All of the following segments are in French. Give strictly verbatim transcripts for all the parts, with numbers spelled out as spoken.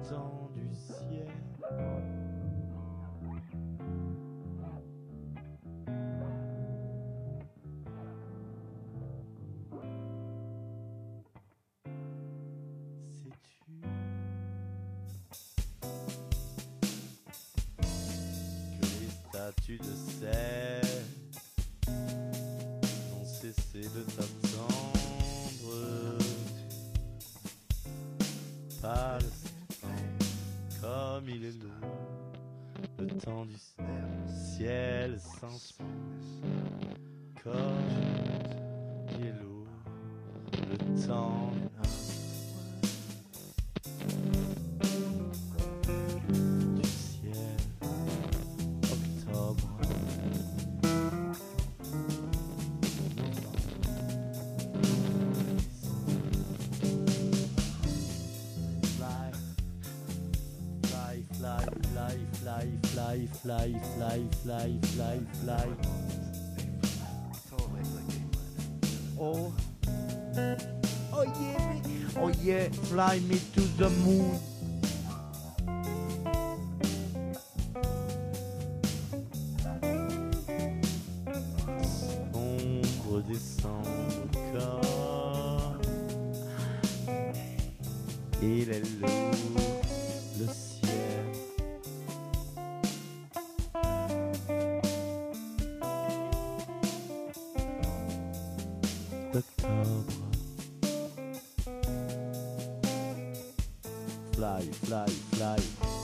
temps du ciel. Sais-tu que les statues de sel n'ont cessé de t'attendre? Pas le septembre, comme il est lourd, le temps du ciel sans son, comme il est lourd, le temps du ciel, octobre. Fly, fly, fly, fly, fly, fly, fly, fly, fly. Oh, oh yeah, oh yeah, fly me to the moon. Sombre descendre comme il est lourd, le ciel. D'octobre. Fly, fly, fly.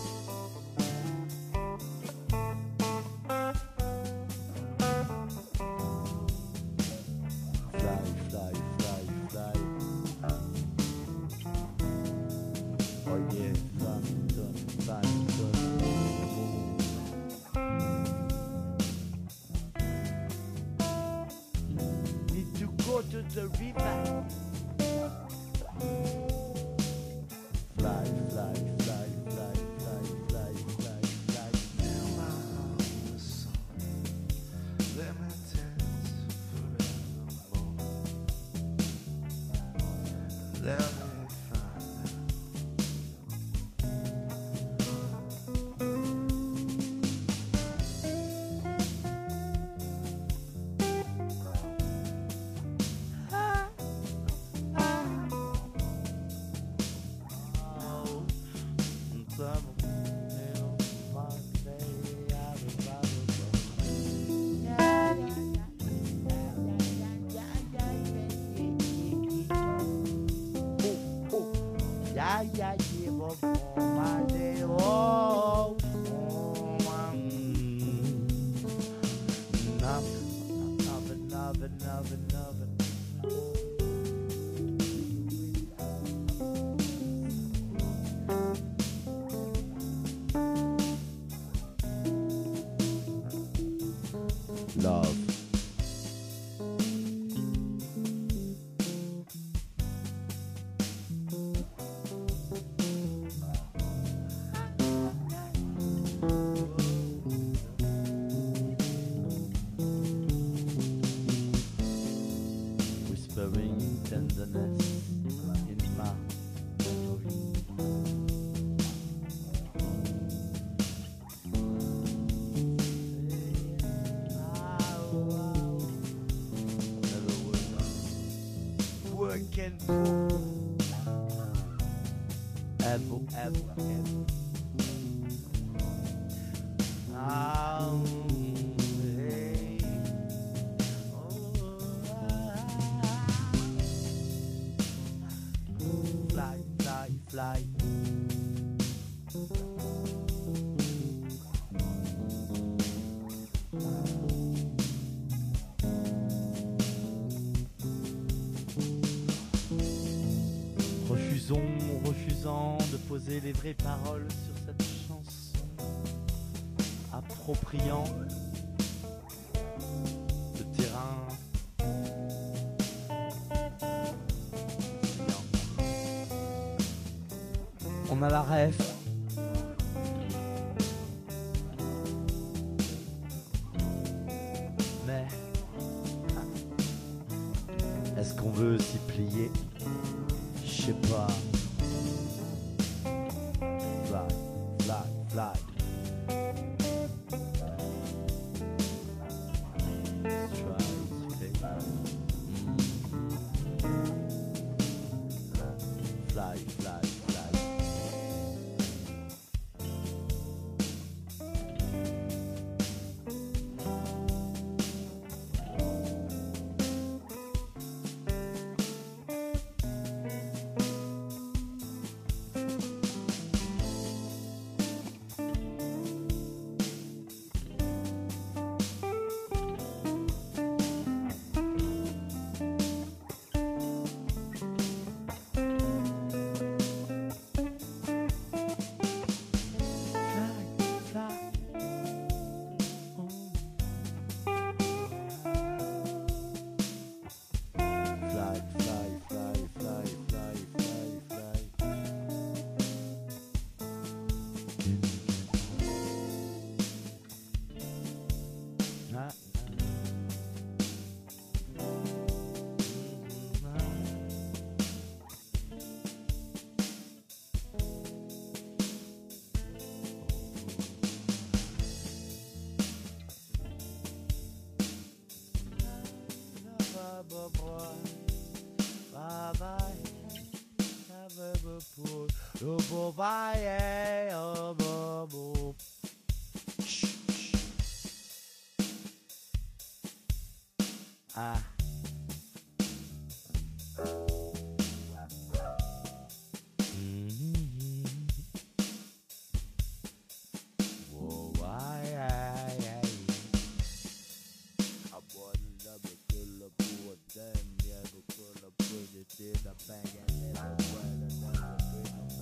Fly, fly, fly, fly. Oh yeah, Phantom, Phantom. Need to go to the river. Fly, fly, fly, fly, fly, fly, fly, fly. Now my heart is song. Let me dance forevermore. Let me find out. Yeah, yeah, give up on my day. Oh, oh, um, nothing, nothing, nothing, nothing, nothing. Love. Whispering tenderness in my memory. Working for ever, ever, ever. Oh, hey. Oh, fly, fly, fly. Refusons, refusant de poser les vraies paroles sur cette chanson, appropriant le terrain. On a la ref. Mais est-ce qu'on veut s'y plier? Je sais pas. Fly. Let's try to take Fly, fly, fly. Fly, fly, fly, fly, fly, fly, fly. Ah, Ah. Mm-hmm. Whoa, I, I, I. I bought a love a good up for them, yeah, but good up put it in the bag and then I wear another bit of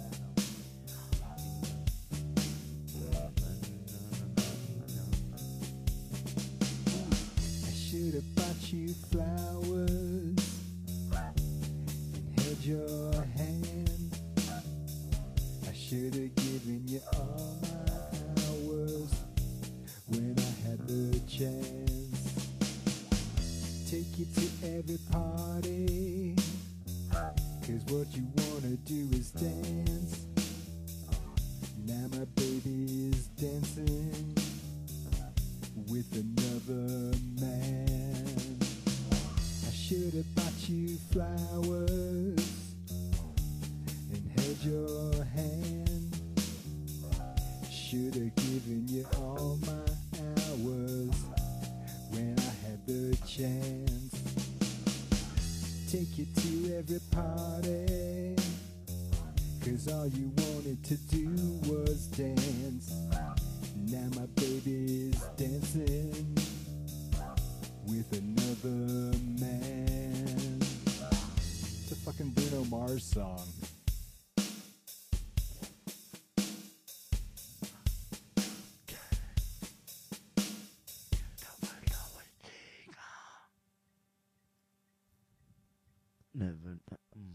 I should have bought you flowers and held your hand. I should have given you all my hours when I had the chance. Take you to every party, 'cause what you wanna do is dance. Now my baby is dancing with another man. I should have bought you flowers and held your hand. Should have given you all my hours when I had the chance. Take you to every party, 'cause all you wanted to do was dance. Now my baby is dancing with another man. It's a fucking Bruno Mars song. Never. Mm.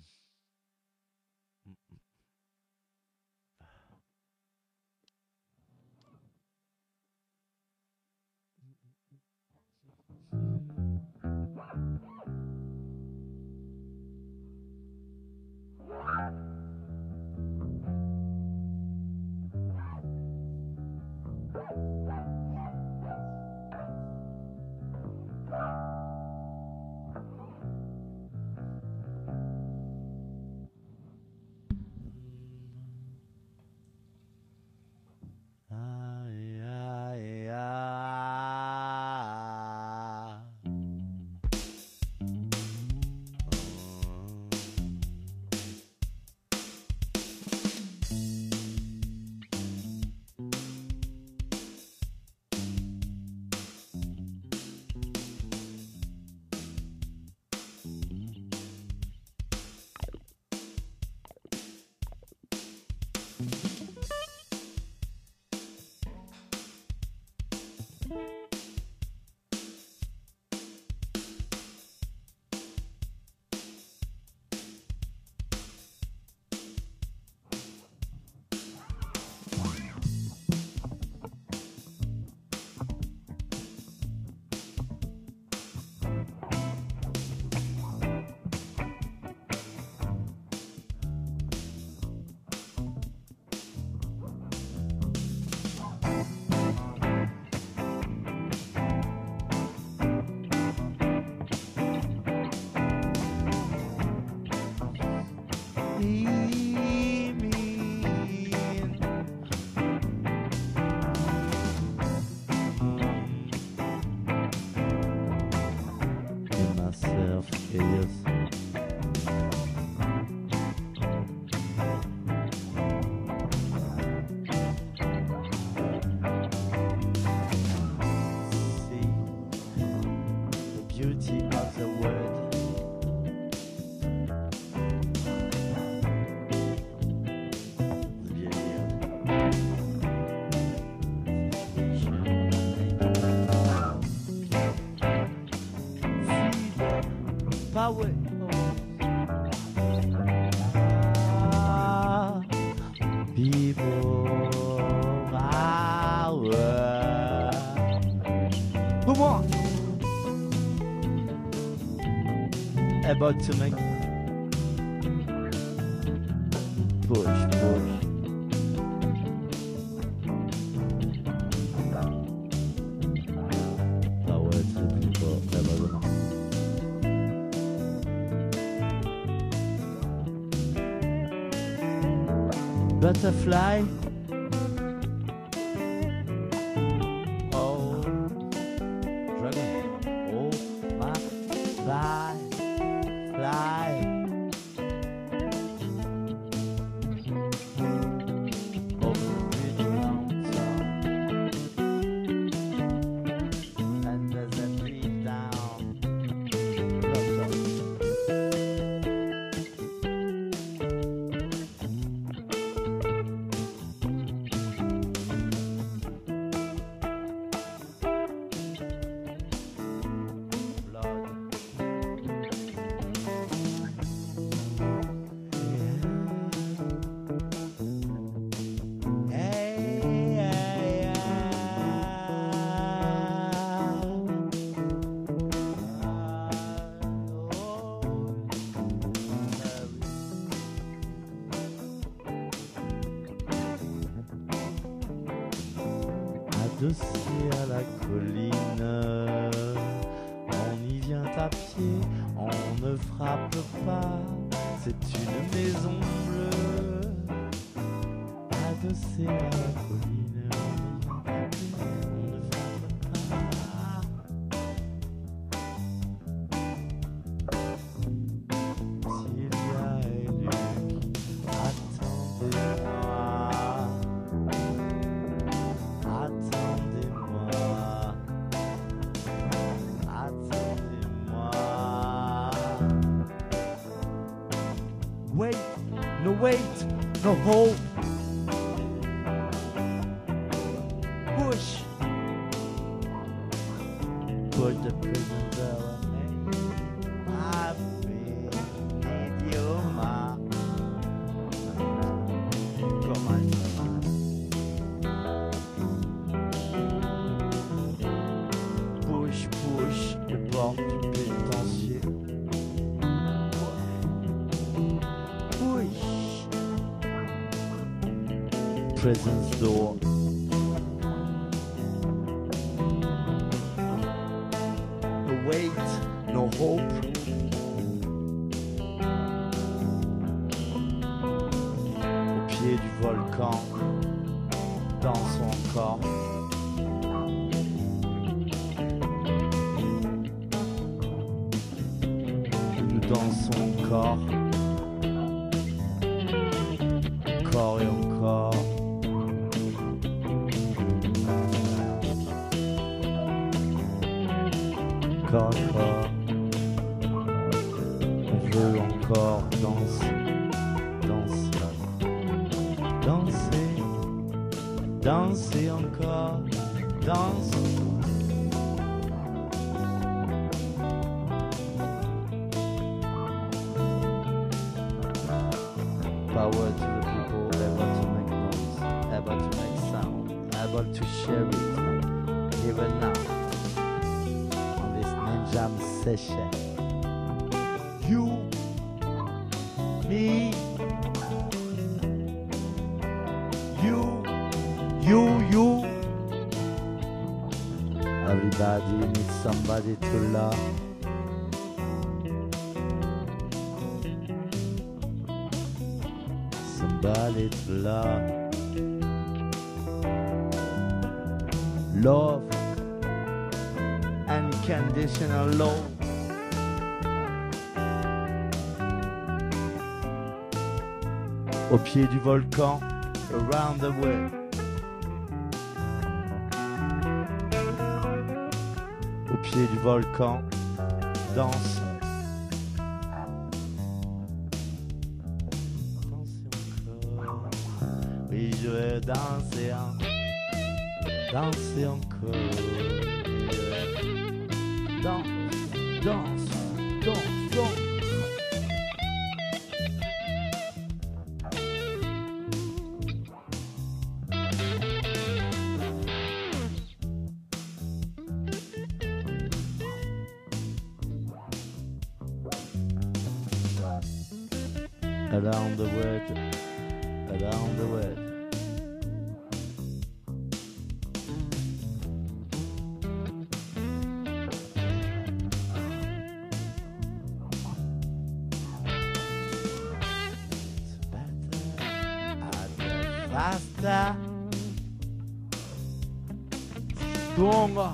ellos. See the beauty of the word. The vieillir. Power. Ah, people power. Come on. About to make push, push. Power to the people, about the butterfly. Oh, dragon. Oh, my fly, fly. Over the bridge mountain. And there's a tree down. Top, top. Adossé à la colline, on y vient à pied, on ne frappe pas, c'est une maison bleue. Adossé à la colline, on y vient à pied, on ne frappe pas. Sylvia et Luc, attendez-moi. Wait, no wait, no hope. Push. Push the prison bell away. I've been idioma. Come on. Push, push, les portes du pénitencier. Prison's door. No wait, no hope. Au pied du volcan, dansons encore. Nous dansons encore. Encore et encore. Encore, encore. On veut encore danser, danser, danser, danser encore, danser. Power to the people, able to make noise, able to make sound, able to share it, even now. Jam session. You, me, you, you, you. Everybody needs somebody to love. Somebody to love. Love. Unconditional love. au pied du volcan, around the way. Au pied du volcan, danse. Danser encore. Oui, je veux danser, en... danser encore. Et je... Danse, danse, danse, danse. Around the world, around the world. It's better and faster, stronger.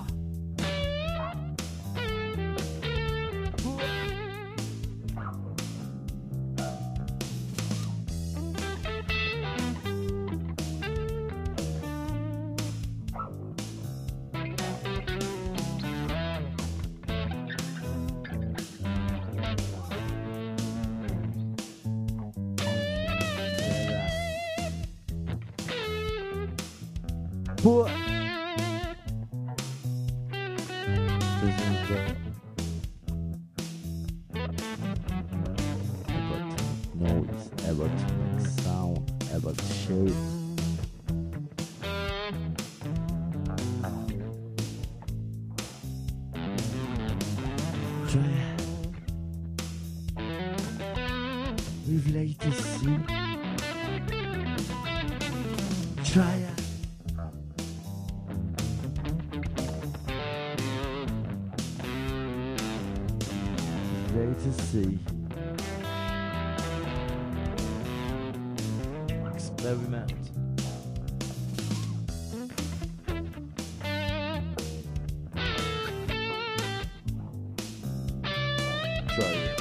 Poor. About noise, about sound, about shape. Try with latency. Try it. Great to see. Experiment. Try it.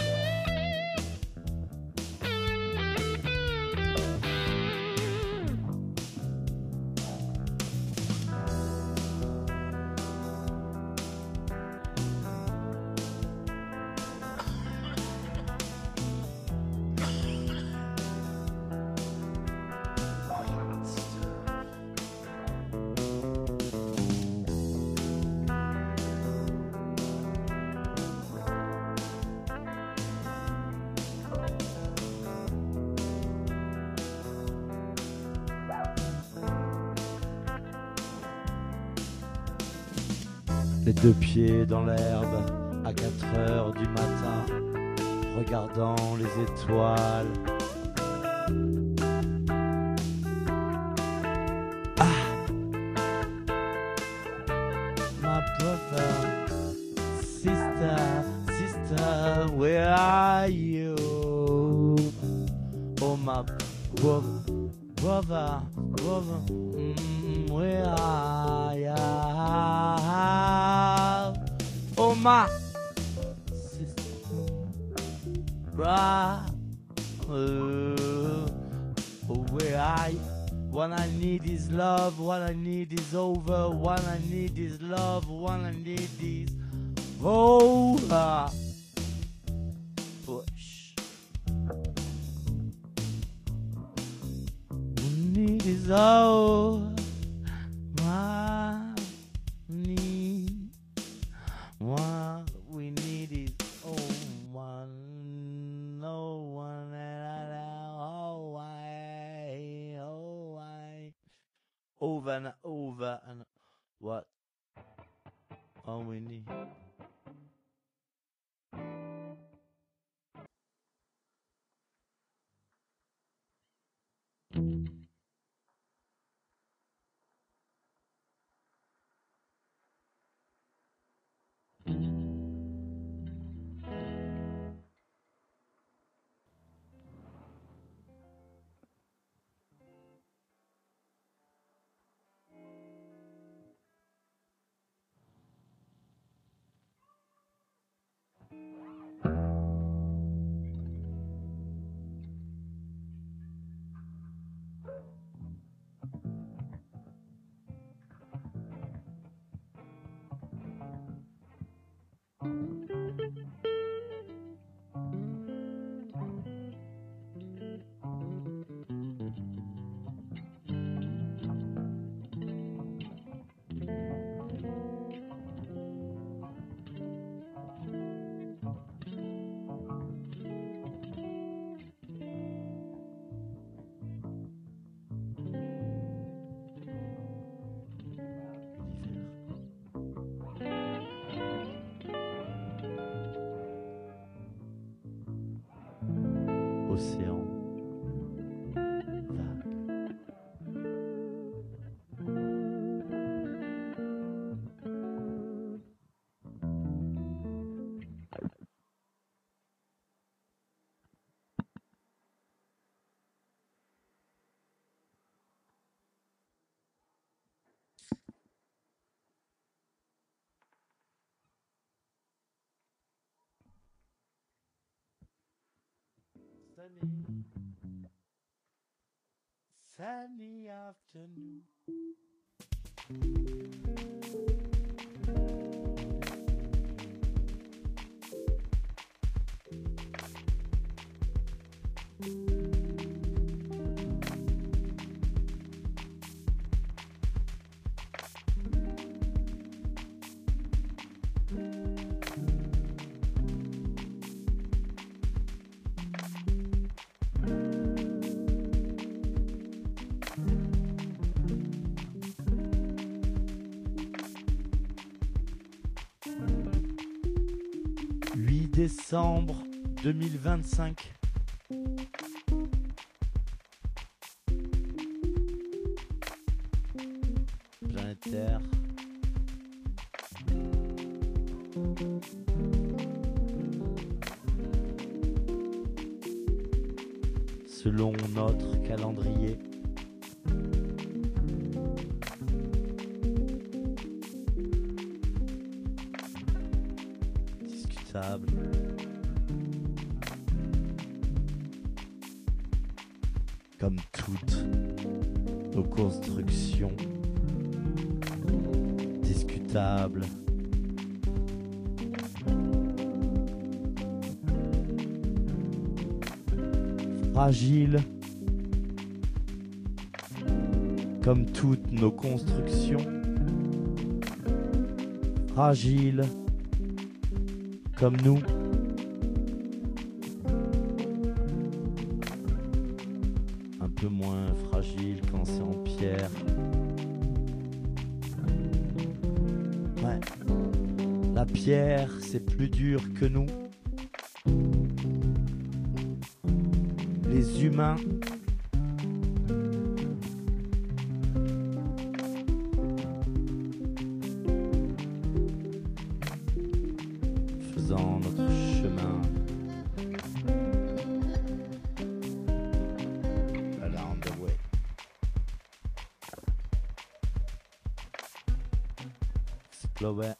Les deux pieds dans l'herbe à quatre heures du matin, regardant les étoiles. Ah, my brother, sister, sister, where are you? Oh, my brother, brother, brother, mm, where are you? Oh, my sister, brother, oh, where are you? What I need is love, what I need is over, what I need is love, what I need is over. Push. What I need is over. What we need, what we need is oh one, no one, oh I, oh I, over and over and what all we need. océan vague. Sunny, sunny afternoon. huit décembre deux mille vingt-cinq. Planète Terre. Selon notre calendrier. Discutable. Comme toutes nos constructions. Discutables. Fragile, comme toutes nos constructions, fragile, comme nous, un peu moins fragile quand c'est en pierre. Ouais, la pierre, c'est plus dur que nous. Les humains faisant notre chemin along the way. Explorer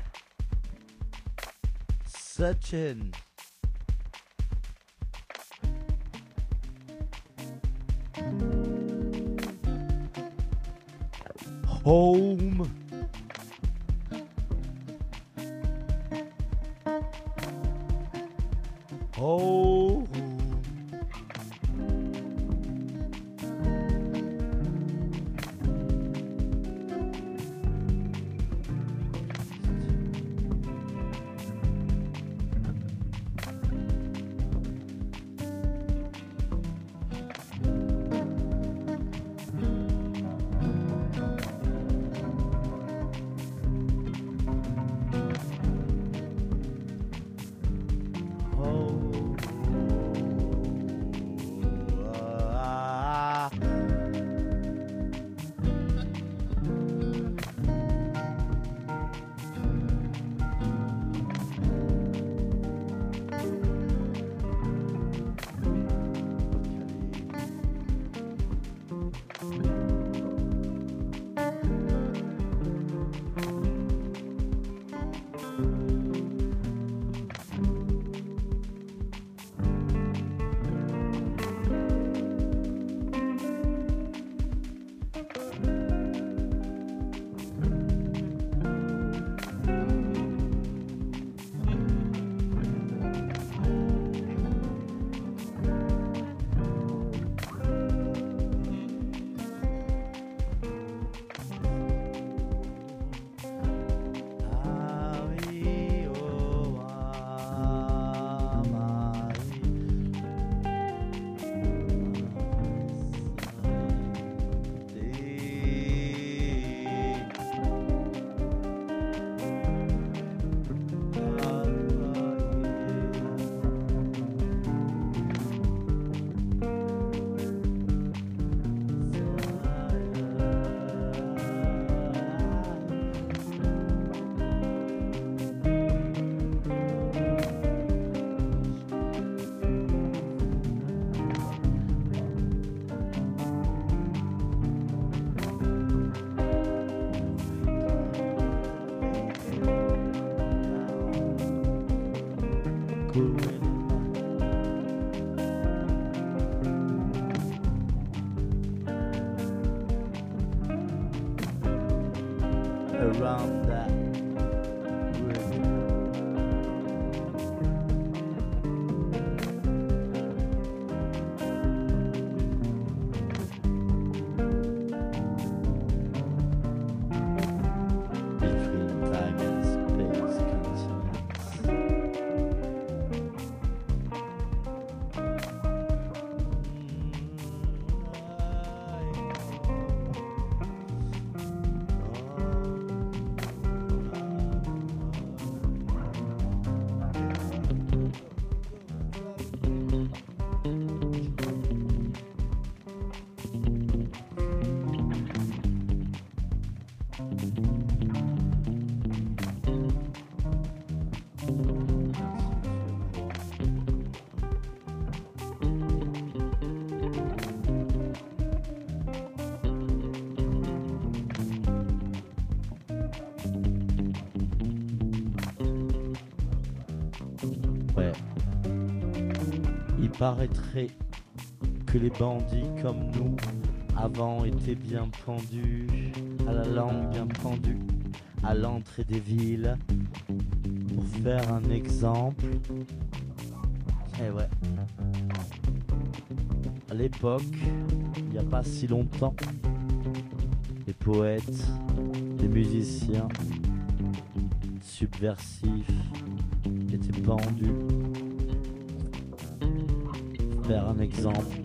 searching. Home. Home. around that wood. Between time and space continents. Ouais. Il paraîtrait que les bandits comme nous avant étaient bien pendus, à la langue bien pendue, à l'entrée des villes, pour faire un exemple. Eh ouais. À l'époque, il n'y a pas si longtemps, les poètes, les musiciens subversifs étaient pendus. Faire un exemple.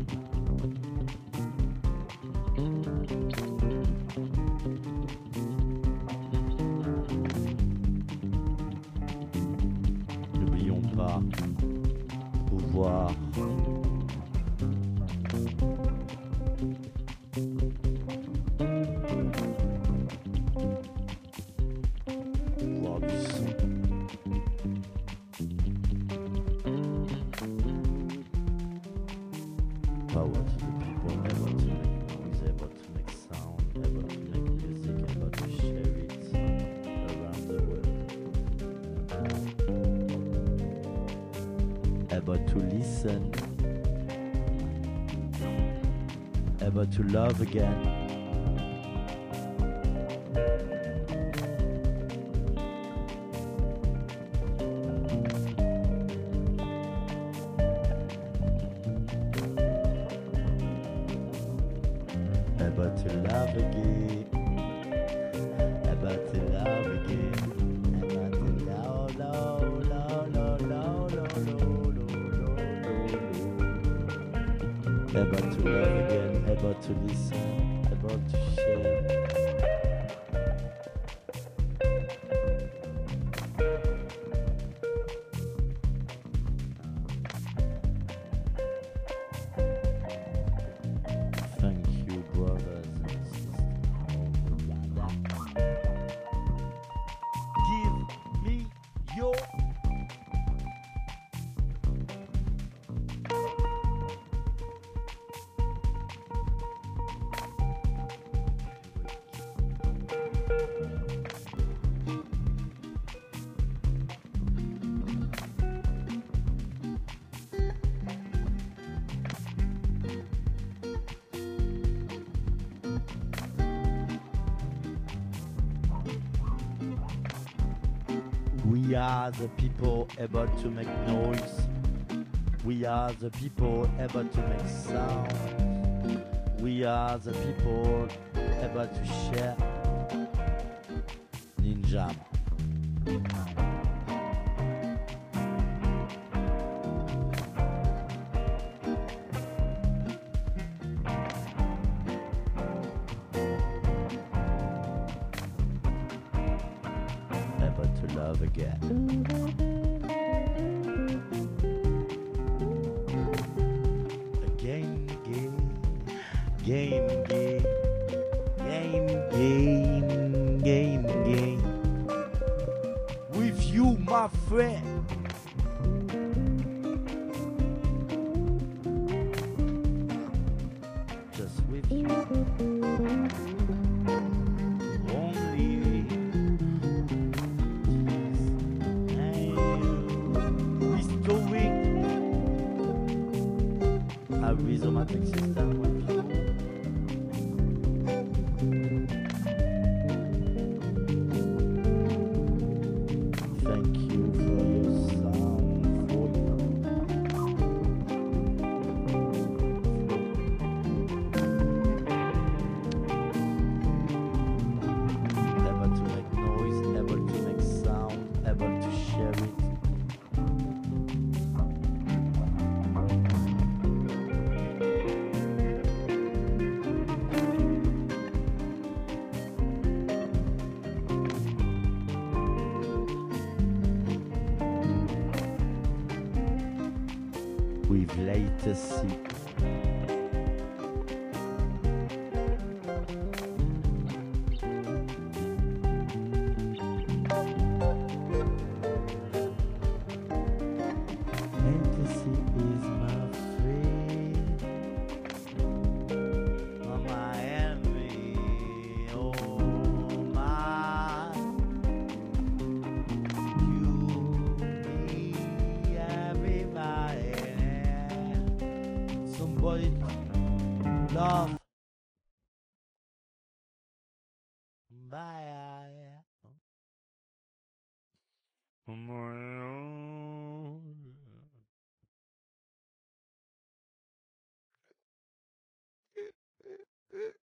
N'oublions pas pouvoir pouvoir du son. Power to the people, able to make noise, able to make sound, able to make music, able to share it around the world. Able to listen, able to love again. Able to love again, able to love again, able to love, love, love, love, love, love, love, able to love again, able to listen, able to share. Thank you, brothers and sisters. Give me your We are the people able to make noise. We are the people able to make sound. We are the people able to share. Ninja. Able to love again. Again, again, game, game, game, game, game, game. With you, my friend. Just with you. Only. A rhizomatic system with you. with latency. Latency is my friend, or my enemy. Oh my, you, me, everybody, somebody love. Bye.